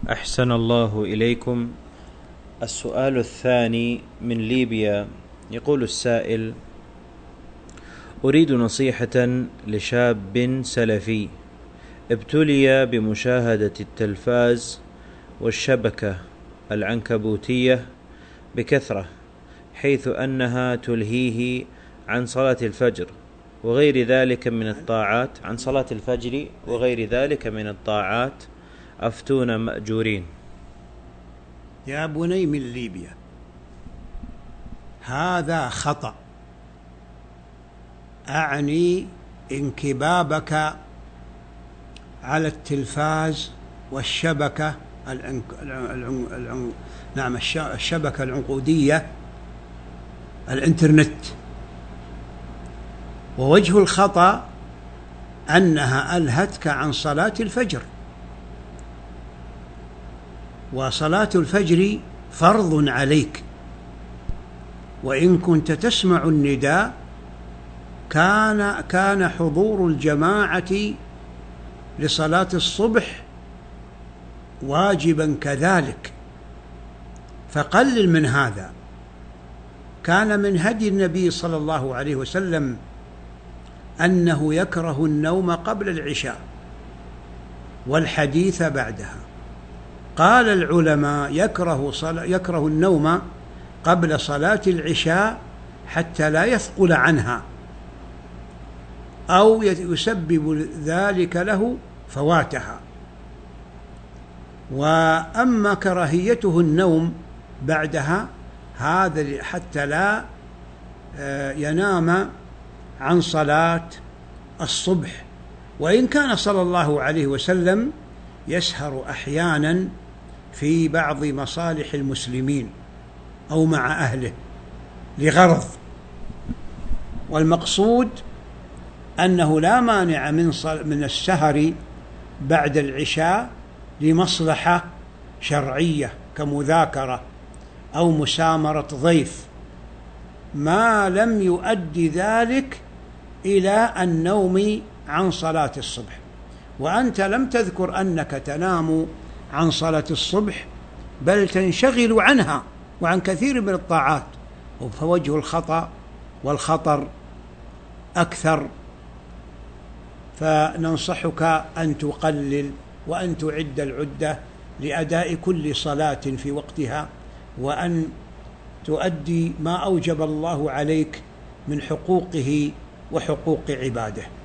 أحسن الله إليكم. السؤال الثاني من ليبيا، يقول السائل: أريد نصيحة لشاب سلفي ابتلي بمشاهدة التلفاز والشبكة العنكبوتية بكثرة، حيث أنها تلهيه عن صلاة الفجر وغير ذلك من الطاعات، أفتونا مأجورين. يا بني من ليبيا، هذا خطأ. أعني انكبابك على التلفاز والشبكة الشبكة العنقودية، الإنترنت. ووجه الخطأ أنها ألهتك عن صلاة الفجر، وصلاة الفجر فرض عليك، وإن كنت تسمع النداء كان حضور الجماعة لصلاة الصبح واجبا كذلك، فقلل من هذا. كان من هدي النبي صلى الله عليه وسلم أنه يكره النوم قبل العشاء والحديث بعدها. قال العلماء يكره النوم قبل صلاة العشاء حتى لا يثقل عنها أو يسبب ذلك له فواتها. وأما كراهيته النوم بعدها، هذا حتى لا ينام عن صلاة الصبح. وإن كان صلى الله عليه وسلم يسهر أحيانا في بعض مصالح المسلمين أو مع أهله لغرض، والمقصود أنه لا مانع من السهر بعد العشاء لمصلحة شرعية كمذاكرة أو مسامرة ضيف، ما لم يؤدي ذلك إلى النوم عن صلاة الصبح. وأنت لم تذكر أنك تنام عن صلاة الصبح، بل تنشغل عنها وعن كثير من الطاعات، فوجه الخطأ والخطر أكثر. فننصحك أن تقلل وأن تعد العدة لأداء كل صلاة في وقتها، وأن تؤدي ما أوجب الله عليك من حقوقه وحقوق عباده.